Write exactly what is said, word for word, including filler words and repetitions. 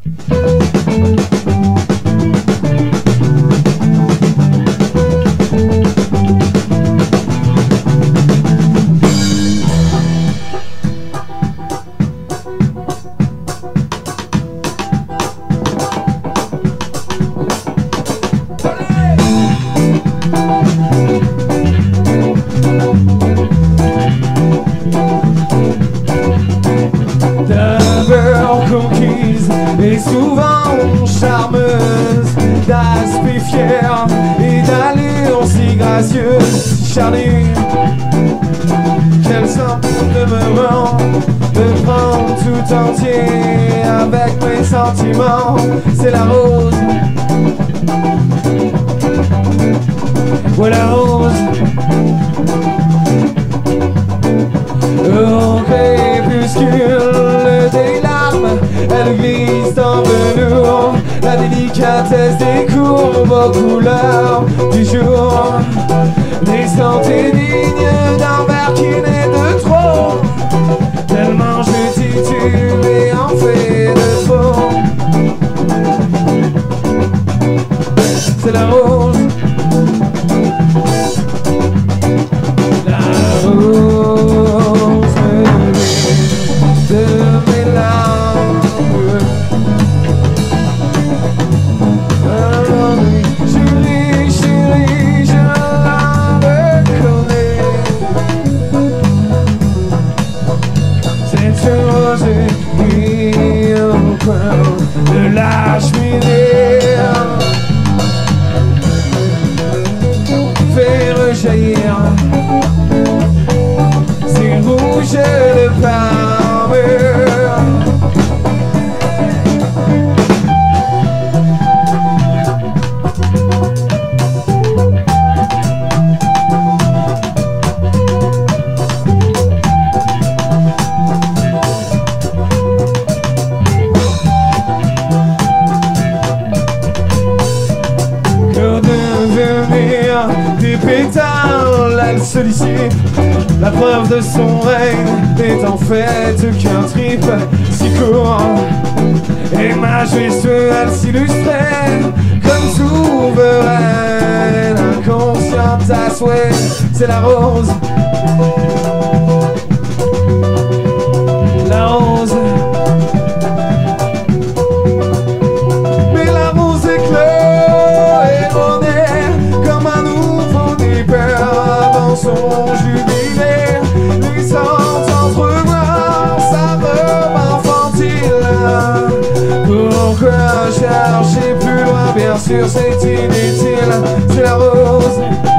Et souvent charmeuse, d'aspect fier et d'allure si gracieuse. Charlie, quel simple demeurant de prendre tout entier avec mes sentiments. C'est la rose, ouais la rose. Au crépuscule des larmes, elle glisse en velours, la délicatesse des courbes aux couleurs du jour. Des santé dignes d'un verre qui n'est de trop, tellement je titube et en fais de trop. C'est la rose, la rose de mes larmes. Chérie, chérie, je la reconnais. C'est une rosée qui au coin de la cheminée fait rejaillir ses rouges de parure. Des pétales, elle sollicite la preuve de son règne, n'est en fait qu'un trip si court. Et majestueux, elle s'illustrait comme souveraine, inconsciente à souhait. C'est la rose, la rose. Mais la rose éclore et renaît comme un nouveau avant son jubilé, laissant entrevoir sa robe infantile. Pourquoi chercher plus loin? Bien sûr c'est inutile, c'est la rose.